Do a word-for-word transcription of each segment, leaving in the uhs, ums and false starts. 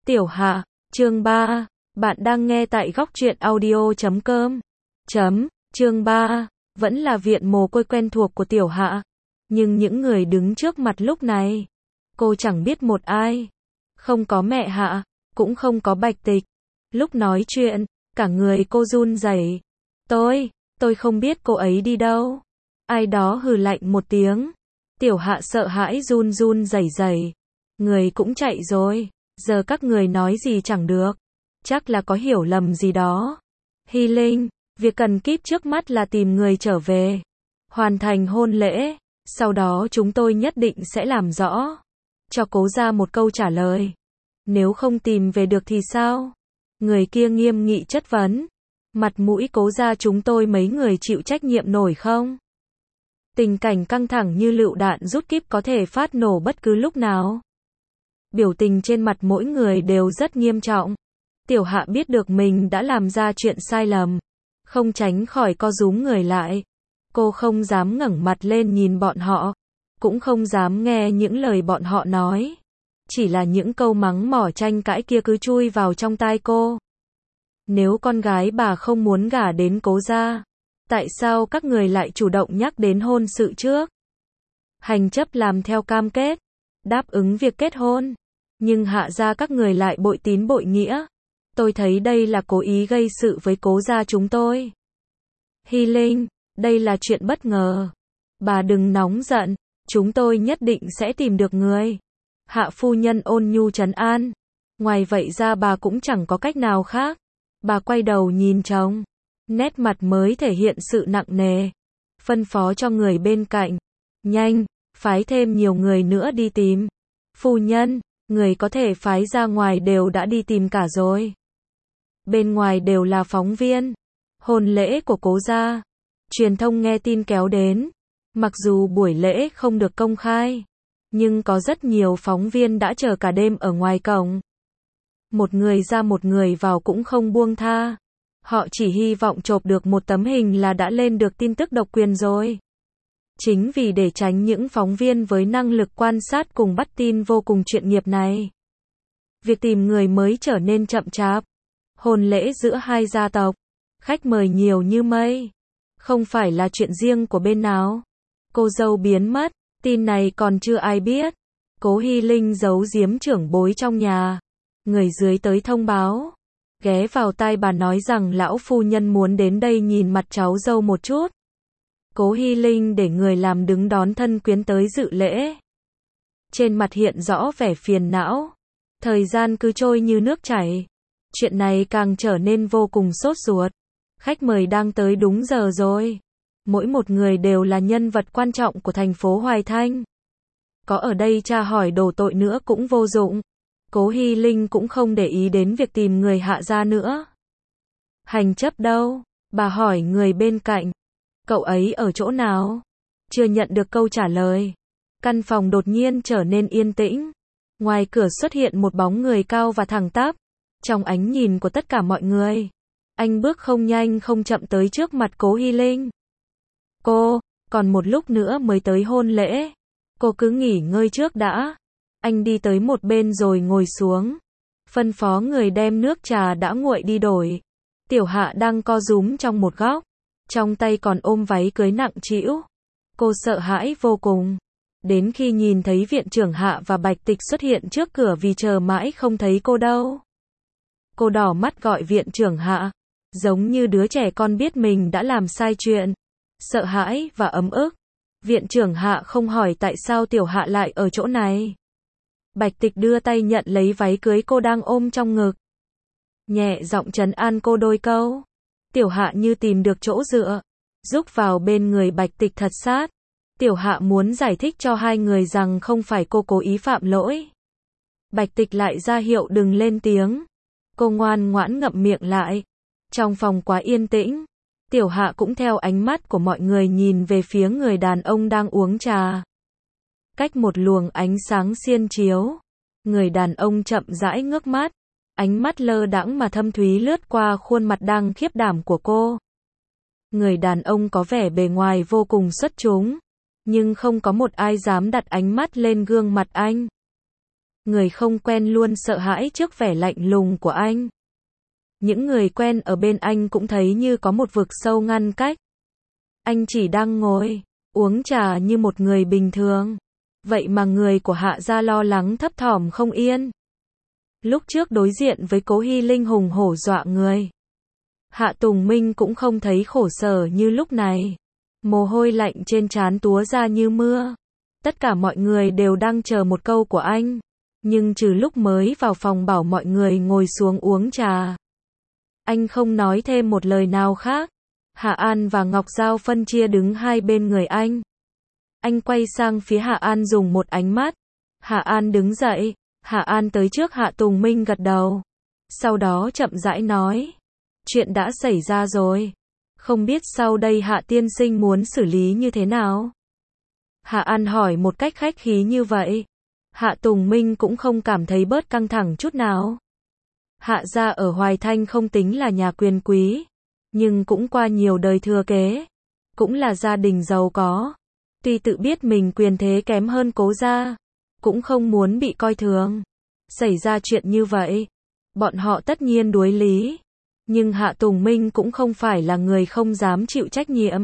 Tiểu Hạ, chương ba, bạn đang nghe tại góc truyện audio chấm com. Chấm, chương ba, vẫn là viện mồ côi quen thuộc của Tiểu Hạ. Nhưng những người đứng trước mặt lúc này, cô chẳng biết một ai. Không có mẹ Hạ, cũng không có Bạch Tịch. Lúc nói chuyện, cả người cô run rẩy. Tôi, tôi không biết cô ấy đi đâu. Ai đó hừ lạnh một tiếng. Tiểu Hạ sợ hãi run run rẩy rẩy. Người cũng chạy rồi. Giờ các người nói gì chẳng được. Chắc là có hiểu lầm gì đó. Hy Linh, việc cần kíp trước mắt là tìm người trở về. Hoàn thành hôn lễ. Sau đó chúng tôi nhất định sẽ làm rõ. Cho Cố Gia một câu trả lời. Nếu không tìm về được thì sao? Người kia nghiêm nghị chất vấn. Mặt mũi Cố Gia chúng tôi mấy người chịu trách nhiệm nổi không? Tình cảnh căng thẳng như lựu đạn rút kíp có thể phát nổ bất cứ lúc nào. Biểu tình trên mặt mỗi người đều rất nghiêm trọng. Tiểu Hạ biết được mình đã làm ra chuyện sai lầm. Không tránh khỏi co rúm người lại. Cô không dám ngẩng mặt lên nhìn bọn họ. Cũng không dám nghe những lời bọn họ nói. Chỉ là những câu mắng mỏ tranh cãi kia cứ chui vào trong tai cô. Nếu con gái bà không muốn gả đến Cố Gia, tại sao các người lại chủ động nhắc đến hôn sự trước? Hành chấp làm theo cam kết, đáp ứng việc kết hôn. Nhưng Hạ gia các người lại bội tín bội nghĩa. Tôi thấy đây là cố ý gây sự với Cố Gia chúng tôi. Hy Linh, đây là chuyện bất ngờ. Bà đừng nóng giận, chúng tôi nhất định sẽ tìm được người. Hạ phu nhân ôn nhu trấn an. Ngoài vậy ra bà cũng chẳng có cách nào khác. Bà quay đầu nhìn chồng. Nét mặt mới thể hiện sự nặng nề. Phân phó cho người bên cạnh. Nhanh, phái thêm nhiều người nữa đi tìm. Phu nhân, người có thể phái ra ngoài đều đã đi tìm cả rồi. Bên ngoài đều là phóng viên. Hôn lễ của Cố Gia. Truyền thông nghe tin kéo đến. Mặc dù buổi lễ không được công khai, nhưng có rất nhiều phóng viên đã chờ cả đêm ở ngoài cổng. Một người ra một người vào cũng không buông tha. Họ chỉ hy vọng chộp được một tấm hình là đã lên được tin tức độc quyền rồi. Chính vì để tránh những phóng viên với năng lực quan sát cùng bắt tin vô cùng chuyên nghiệp này, việc tìm người mới trở nên chậm chạp. Hôn lễ giữa hai gia tộc, khách mời nhiều như mây. Không phải là chuyện riêng của bên nào. Cô dâu biến mất, tin này còn chưa ai biết. Cố Hy Linh giấu giếm trưởng bối trong nhà. Người dưới tới thông báo. Ghé vào tai bà nói rằng lão phu nhân muốn đến đây nhìn mặt cháu dâu một chút. Cố Hy Linh để người làm đứng đón thân quyến tới dự lễ. Trên mặt hiện rõ vẻ phiền não. Thời gian cứ trôi như nước chảy. Chuyện này càng trở nên vô cùng sốt ruột. Khách mời đang tới đúng giờ rồi. Mỗi một người đều là nhân vật quan trọng của thành phố Hoài Thanh. Có ở đây tra hỏi đổ tội nữa cũng vô dụng. Cố Hy Linh cũng không để ý đến việc tìm người Hạ gia nữa. Hành chấp đâu? Bà hỏi người bên cạnh. Cậu ấy ở chỗ nào? Chưa nhận được câu trả lời. Căn phòng đột nhiên trở nên yên tĩnh. Ngoài cửa xuất hiện một bóng người cao và thẳng tắp. Trong ánh nhìn của tất cả mọi người, anh bước không nhanh không chậm tới trước mặt Cố Hy Linh. Cô, còn một lúc nữa mới tới hôn lễ. Cô cứ nghỉ ngơi trước đã. Anh đi tới một bên rồi ngồi xuống. Phân phó người đem nước trà đã nguội đi đổi. Tiểu Hạ đang co rúm trong một góc. Trong tay còn ôm váy cưới nặng trĩu. Cô sợ hãi vô cùng. Đến khi nhìn thấy viện trưởng Hạ và Bạch Tịch xuất hiện trước cửa vì chờ mãi không thấy cô đâu. Cô đỏ mắt gọi viện trưởng Hạ. Giống như đứa trẻ con biết mình đã làm sai chuyện. Sợ hãi và ấm ức. Viện trưởng Hạ không hỏi tại sao Tiểu Hạ lại ở chỗ này. Bạch Tịch đưa tay nhận lấy váy cưới cô đang ôm trong ngực. Nhẹ giọng trấn an cô đôi câu. Tiểu Hạ như tìm được chỗ dựa. Rúc vào bên người Bạch Tịch thật sát. Tiểu Hạ muốn giải thích cho hai người rằng không phải cô cố ý phạm lỗi. Bạch Tịch lại ra hiệu đừng lên tiếng. Cô ngoan ngoãn ngậm miệng lại. Trong phòng quá yên tĩnh. Tiểu Hạ cũng theo ánh mắt của mọi người nhìn về phía người đàn ông đang uống trà. Cách một luồng ánh sáng xiên chiếu. Người đàn ông chậm rãi ngước mắt. Ánh mắt lơ đãng mà thâm thúy lướt qua khuôn mặt đang khiếp đảm của cô. Người đàn ông có vẻ bề ngoài vô cùng xuất chúng. Nhưng không có một ai dám đặt ánh mắt lên gương mặt anh. Người không quen luôn sợ hãi trước vẻ lạnh lùng của anh. Những người quen ở bên anh cũng thấy như có một vực sâu ngăn cách. Anh chỉ đang ngồi, uống trà như một người bình thường. Vậy mà người của Hạ gia lo lắng thấp thỏm không yên. Lúc trước đối diện với Cố Hy Linh hùng hổ dọa người. Hạ Tùng Minh cũng không thấy khổ sở như lúc này. Mồ hôi lạnh trên trán túa ra như mưa. Tất cả mọi người đều đang chờ một câu của anh. Nhưng trừ lúc mới vào phòng bảo mọi người ngồi xuống uống trà. Anh không nói thêm một lời nào khác. Hạ An và Ngọc Giao phân chia đứng hai bên người anh. Anh quay sang phía Hạ An dùng một ánh mắt. Hạ An đứng dậy. Hạ An tới trước Hạ Tùng Minh gật đầu. Sau đó chậm rãi nói. Chuyện đã xảy ra rồi. Không biết sau đây Hạ tiên sinh muốn xử lý như thế nào? Hạ An hỏi một cách khách khí như vậy. Hạ Tùng Minh cũng không cảm thấy bớt căng thẳng chút nào. Hạ gia ở Hoài Thanh không tính là nhà quyền quý. Nhưng cũng qua nhiều đời thừa kế. Cũng là gia đình giàu có. Tuy tự biết mình quyền thế kém hơn Cố gia. Cũng không muốn bị coi thường. Xảy ra chuyện như vậy. Bọn họ tất nhiên đuối lý. Nhưng Hạ Tùng Minh cũng không phải là người không dám chịu trách nhiệm.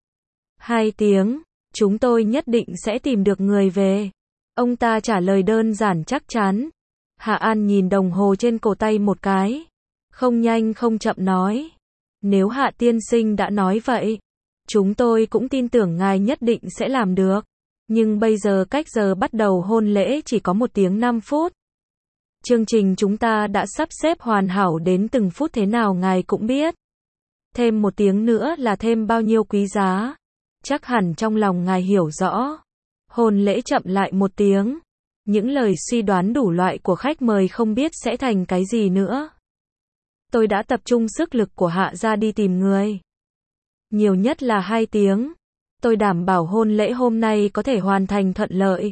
Hai tiếng. Chúng tôi nhất định sẽ tìm được người về. Ông ta trả lời đơn giản chắc chắn. Hạ An nhìn đồng hồ trên cổ tay một cái. Không nhanh không chậm nói. Nếu Hạ tiên sinh đã nói vậy. Chúng tôi cũng tin tưởng ngài nhất định sẽ làm được. Nhưng bây giờ cách giờ bắt đầu hôn lễ chỉ có một tiếng năm phút. Chương trình chúng ta đã sắp xếp hoàn hảo đến từng phút thế nào ngài cũng biết. Thêm một tiếng nữa là thêm bao nhiêu quý giá. Chắc hẳn trong lòng ngài hiểu rõ. Hôn lễ chậm lại một tiếng. Những lời suy đoán đủ loại của khách mời không biết sẽ thành cái gì nữa. Tôi đã tập trung sức lực của Hạ gia đi tìm người. Nhiều nhất là hai tiếng. Tôi đảm bảo hôn lễ hôm nay có thể hoàn thành thuận lợi.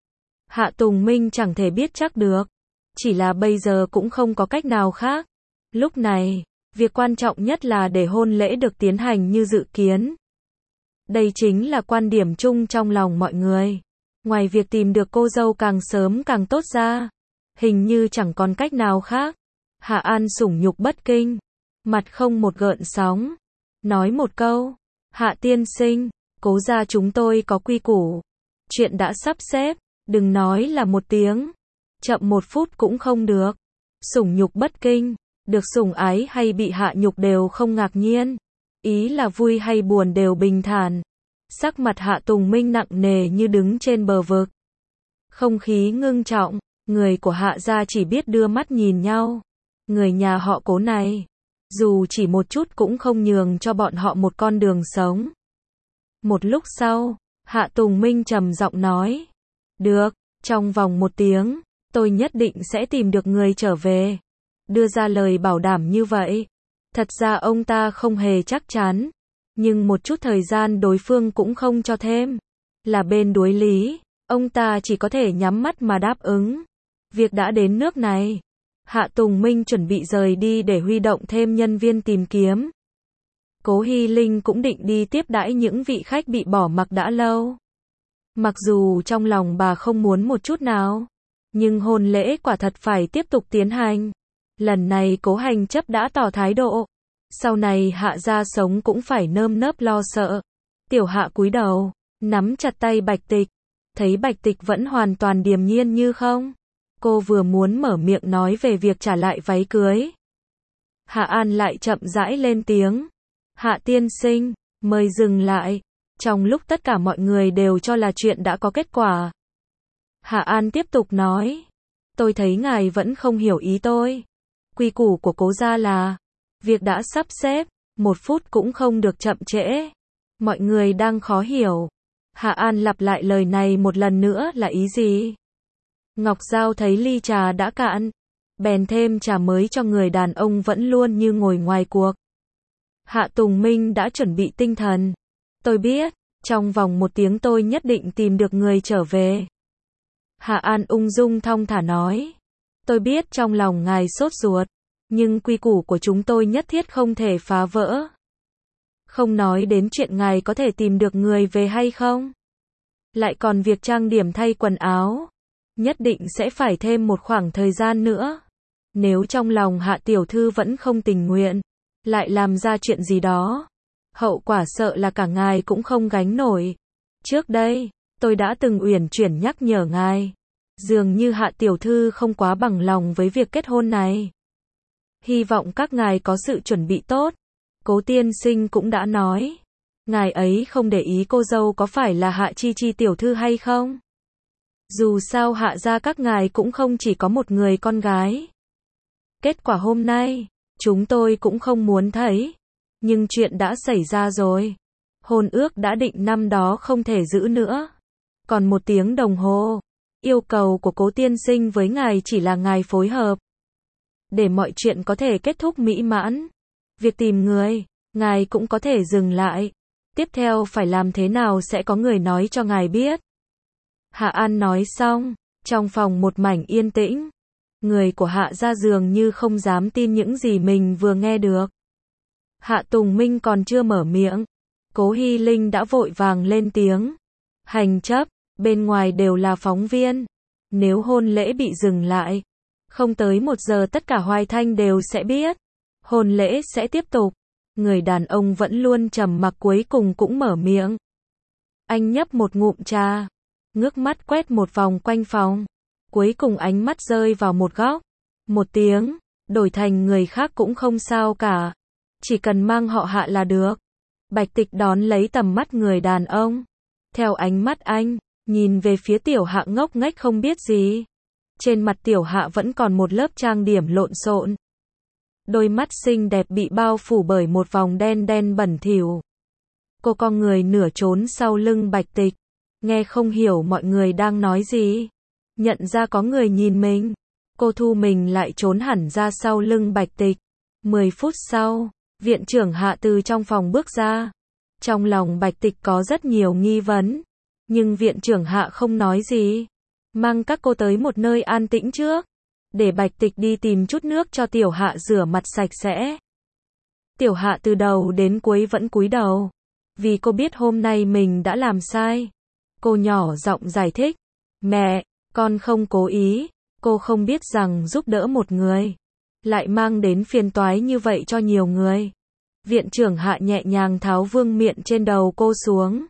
Hạ Tùng Minh chẳng thể biết chắc được. Chỉ là bây giờ cũng không có cách nào khác. Lúc này, việc quan trọng nhất là để hôn lễ được tiến hành như dự kiến. Đây chính là quan điểm chung trong lòng mọi người. Ngoài việc tìm được cô dâu càng sớm càng tốt ra, hình như chẳng còn cách nào khác. Hạ An sủng nhục bất kinh, mặt không một gợn sóng, nói một câu, Hạ tiên sinh, Cố gia chúng tôi có quy củ. Chuyện đã sắp xếp, đừng nói là một tiếng, chậm một phút cũng không được. Sủng nhục bất kinh, được sủng ái hay bị hạ nhục đều không ngạc nhiên. Ý là vui hay buồn đều bình thản. Sắc mặt Hạ Tùng Minh nặng nề như đứng trên bờ vực. Không khí ngưng trọng, người của Hạ gia chỉ biết đưa mắt nhìn nhau. Người nhà họ Cố này, dù chỉ một chút cũng không nhường cho bọn họ một con đường sống. Một lúc sau, Hạ Tùng Minh trầm giọng nói. Được, trong vòng một tiếng, tôi nhất định sẽ tìm được người trở về. Đưa ra lời bảo đảm như vậy. Thật ra ông ta không hề chắc chắn. Nhưng một chút thời gian đối phương cũng không cho thêm. Là bên đối lý, ông ta chỉ có thể nhắm mắt mà đáp ứng. Việc đã đến nước này. Hạ Tùng Minh chuẩn bị rời đi để huy động thêm nhân viên tìm kiếm. Cố Hy Linh cũng định đi tiếp đãi những vị khách bị bỏ mặc đã lâu. Mặc dù trong lòng bà không muốn một chút nào. Nhưng hôn lễ quả thật phải tiếp tục tiến hành. Lần này Cố Hành chấp đã tỏ thái độ. Sau này Hạ gia sống cũng phải nơm nớp lo sợ. Tiểu Hạ cúi đầu, nắm chặt tay Bạch Tịch. Thấy Bạch Tịch vẫn hoàn toàn điềm nhiên như không. Cô vừa muốn mở miệng nói về việc trả lại váy cưới. Hạ An lại chậm rãi lên tiếng. Hạ tiên sinh, mời dừng lại. Trong lúc tất cả mọi người đều cho là chuyện đã có kết quả. Hạ An tiếp tục nói. Tôi thấy ngài vẫn không hiểu ý tôi. Quy củ của Cố gia là, việc đã sắp xếp, một phút cũng không được chậm trễ. Mọi người đang khó hiểu. Hạ An lặp lại lời này một lần nữa là ý gì? Ngọc Giao thấy ly trà đã cạn, bèn thêm trà mới cho người đàn ông vẫn luôn như ngồi ngoài cuộc. Hạ Tùng Minh đã chuẩn bị tinh thần. Tôi biết, trong vòng một tiếng tôi nhất định tìm được người trở về. Hạ An ung dung thong thả nói. Tôi biết trong lòng ngài sốt ruột, nhưng quy củ của chúng tôi nhất thiết không thể phá vỡ. Không nói đến chuyện ngài có thể tìm được người về hay không. Lại còn việc trang điểm thay quần áo. nhất định sẽ phải thêm một khoảng thời gian nữa. Nếu trong lòng Hạ tiểu thư vẫn không tình nguyện, lại làm ra chuyện gì đó, hậu quả sợ là cả ngài cũng không gánh nổi. Trước đây, tôi đã từng uyển chuyển nhắc nhở ngài, dường như Hạ tiểu thư không quá bằng lòng với việc kết hôn này. Hy vọng các ngài có sự chuẩn bị tốt. Cố tiên sinh cũng đã nói, ngài ấy không để ý cô dâu có phải là Hạ Chi Chi tiểu thư hay không. Dù sao Hạ gia các ngài cũng không chỉ có một người con gái. Kết quả hôm nay, chúng tôi cũng không muốn thấy. Nhưng chuyện đã xảy ra rồi. Hôn ước đã định năm đó không thể giữ nữa. Còn một tiếng đồng hồ. Yêu cầu của cố tiên sinh với ngài chỉ là ngài phối hợp. Để mọi chuyện có thể kết thúc mỹ mãn. Việc tìm người, ngài cũng có thể dừng lại. Tiếp theo phải làm thế nào sẽ có người nói cho ngài biết. Hạ An nói xong, trong phòng một mảnh yên tĩnh. Người của Hạ gia dường như không dám tin những gì mình vừa nghe được. Hạ Tùng Minh còn chưa mở miệng, Cố Hy Linh đã vội vàng lên tiếng. Hành chấp, bên ngoài đều là phóng viên. Nếu hôn lễ bị dừng lại, không tới một giờ tất cả Hoài Thanh đều sẽ biết. Hôn lễ sẽ tiếp tục. Người đàn ông vẫn luôn trầm mặc cuối cùng cũng mở miệng. Anh nhấp một ngụm trà, ngước mắt quét một vòng quanh phòng. Cuối cùng ánh mắt rơi vào một góc. Một tiếng, đổi thành người khác cũng không sao cả. Chỉ cần mang họ Hạ là được. Bạch Tịch đón lấy tầm mắt người đàn ông. Theo ánh mắt anh, nhìn về phía Tiểu Hạ ngốc nghếch không biết gì. Trên mặt Tiểu Hạ vẫn còn một lớp trang điểm lộn xộn. Đôi mắt xinh đẹp bị bao phủ bởi một vòng đen đen bẩn thỉu. Cô con người nửa trốn sau lưng Bạch Tịch. Nghe không hiểu mọi người đang nói gì. Nhận ra có người nhìn mình. Cô thu mình lại trốn hẳn ra sau lưng Bạch Tịch. Mười phút sau, viện trưởng Hạ từ trong phòng bước ra. Trong lòng Bạch Tịch có rất nhiều nghi vấn. Nhưng viện trưởng Hạ không nói gì. Mang các cô tới một nơi an tĩnh trước. Để Bạch Tịch đi tìm chút nước cho Tiểu Hạ rửa mặt sạch sẽ. Tiểu Hạ từ đầu đến cuối vẫn cúi đầu. Vì cô biết hôm nay mình đã làm sai. Cô nhỏ giọng giải thích. Mẹ, con không cố ý. Cô không biết rằng giúp đỡ một người lại mang đến phiền toái như vậy cho nhiều người. Viện trưởng Hạ nhẹ nhàng tháo vương miện trên đầu cô xuống.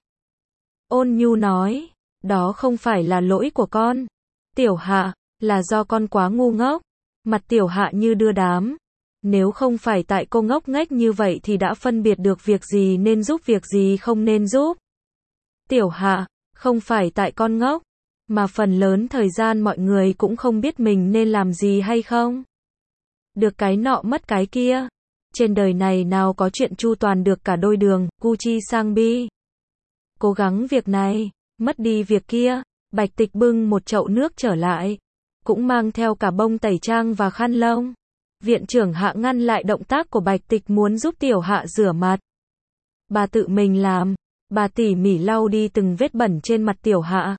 Ôn nhu nói. Đó không phải là lỗi của con, Tiểu Hạ, là do con quá ngu ngốc. Mặt Tiểu Hạ như đưa đám. Nếu không phải tại cô ngốc nghếch như vậy thì đã phân biệt được việc gì nên giúp việc gì không nên giúp. Tiểu Hạ, không phải tại con ngốc, mà phần lớn thời gian mọi người cũng không biết mình nên làm gì hay không. Được cái nọ mất cái kia. Trên đời này nào có chuyện chu toàn được cả đôi đường, Gucci sang Bi. Cố gắng việc này, mất đi việc kia. Bạch Tịch bưng một chậu nước trở lại. Cũng mang theo cả bông tẩy trang và khăn lông. Viện trưởng Hạ ngăn lại động tác của Bạch Tịch muốn giúp Tiểu Hạ rửa mặt. Bà tự mình làm. Bà tỉ mỉ lau đi từng vết bẩn trên mặt Tiểu Hạ.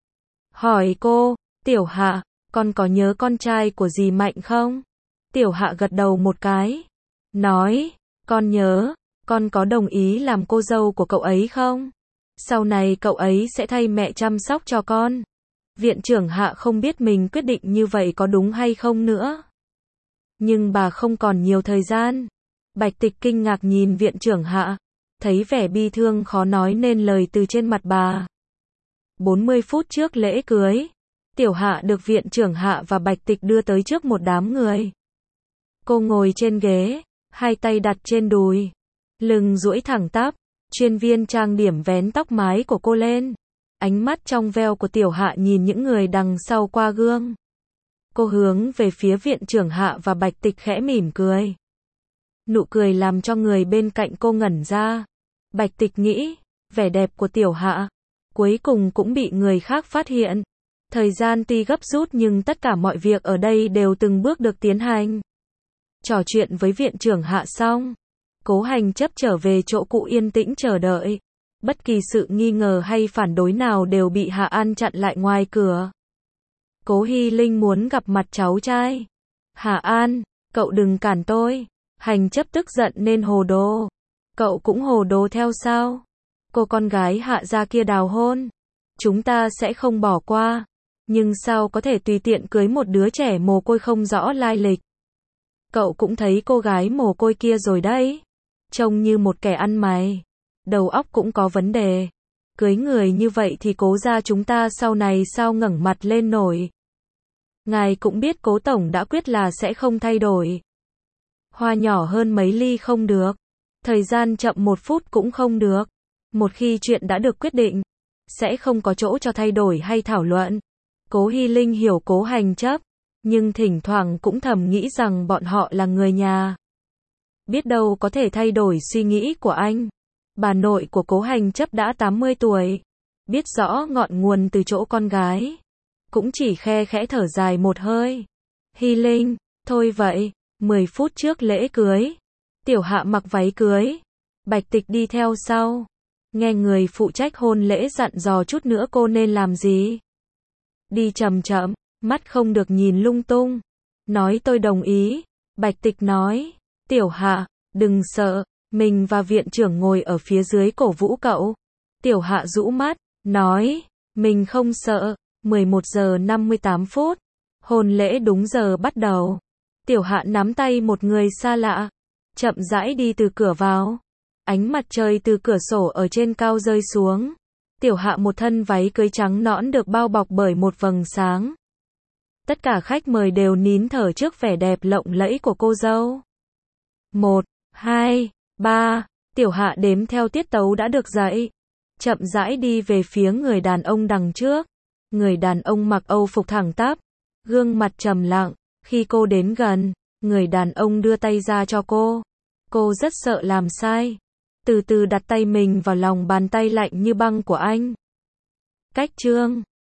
Hỏi cô, Tiểu Hạ, con có nhớ con trai của dì Mạnh không? Tiểu Hạ gật đầu một cái. Nói, con nhớ, con có đồng ý làm cô dâu của cậu ấy không? Sau này cậu ấy sẽ thay mẹ chăm sóc cho con. Viện trưởng Hạ không biết mình quyết định như vậy có đúng hay không nữa. Nhưng bà không còn nhiều thời gian. Bạch Tịch kinh ngạc nhìn viện trưởng Hạ. Thấy vẻ bi thương khó nói nên lời từ trên mặt bà. bốn mươi phút trước lễ cưới, Tiểu Hạ được viện trưởng Hạ và Bạch Tịch đưa tới trước một đám người. Cô ngồi trên ghế, hai tay đặt trên đùi, lưng duỗi thẳng tắp, chuyên viên trang điểm vén tóc mái của cô lên. Ánh mắt trong veo của Tiểu Hạ nhìn những người đằng sau qua gương. Cô hướng về phía viện trưởng Hạ và Bạch Tịch khẽ mỉm cười. Nụ cười làm cho người bên cạnh cô ngẩn ra. Bạch Tịch nghĩ, vẻ đẹp của Tiểu Hạ cuối cùng cũng bị người khác phát hiện. Thời gian tuy gấp rút nhưng tất cả mọi việc ở đây đều từng bước được tiến hành. Trò chuyện với viện trưởng Hạ xong, Cố Hành chấp trở về chỗ cũ yên tĩnh chờ đợi. Bất kỳ sự nghi ngờ hay phản đối nào đều bị Hạ An chặn lại ngoài cửa. Cố Hy Linh muốn gặp mặt cháu trai. Hạ An, cậu đừng cản tôi. Hành chấp tức giận nên hồ đồ. Cậu cũng hồ đồ theo sao? Cô con gái Hạ gia kia đào hôn. Chúng ta sẽ không bỏ qua. Nhưng sao có thể tùy tiện cưới một đứa trẻ mồ côi không rõ lai lịch? Cậu cũng thấy cô gái mồ côi kia rồi đấy. Trông như một kẻ ăn mày. Đầu óc cũng có vấn đề. Cưới người như vậy thì Cố gia chúng ta sau này sao ngẩng mặt lên nổi. Ngài cũng biết Cố tổng đã quyết là sẽ không thay đổi. Hoa nhỏ hơn mấy ly không được. Thời gian chậm một phút cũng không được. Một khi chuyện đã được quyết định, sẽ không có chỗ cho thay đổi hay thảo luận. Cố Hy Linh hiểu Cố Hành Chấp, nhưng thỉnh thoảng cũng thầm nghĩ rằng bọn họ là người nhà. Biết đâu có thể thay đổi suy nghĩ của anh. Bà nội của Cố Hành Chấp đã tám mươi tuổi, biết rõ ngọn nguồn từ chỗ con gái. Cũng chỉ khe khẽ thở dài một hơi. Hy Linh, thôi vậy, mười phút trước lễ cưới. Tiểu Hạ mặc váy cưới. Bạch Tịch đi theo sau. Nghe người phụ trách hôn lễ dặn dò chút nữa cô nên làm gì. Đi chậm chậm, mắt không được nhìn lung tung. Nói tôi đồng ý. Bạch Tịch nói. Tiểu Hạ, đừng sợ. Mình và viện trưởng ngồi ở phía dưới cổ vũ cậu. Tiểu Hạ rũ mắt, nói. Mình không sợ. mười một giờ năm mươi tám phút. Hôn lễ đúng giờ bắt đầu. Tiểu Hạ nắm tay một người xa lạ. Chậm rãi đi từ cửa vào. Ánh mặt trời từ cửa sổ ở trên cao rơi xuống. Tiểu Hạ một thân váy cưới trắng nõn được bao bọc bởi một vầng sáng. Tất cả khách mời đều nín thở trước vẻ đẹp lộng lẫy của cô dâu. Một, hai, ba, Tiểu Hạ đếm theo tiết tấu đã được dạy. Chậm rãi đi về phía người đàn ông đằng trước. Người đàn ông mặc âu phục thẳng tắp, gương mặt trầm lặng. Khi cô đến gần, người đàn ông đưa tay ra cho cô. Cô rất sợ làm sai. Từ từ đặt tay mình vào lòng bàn tay lạnh như băng của anh. Cách chương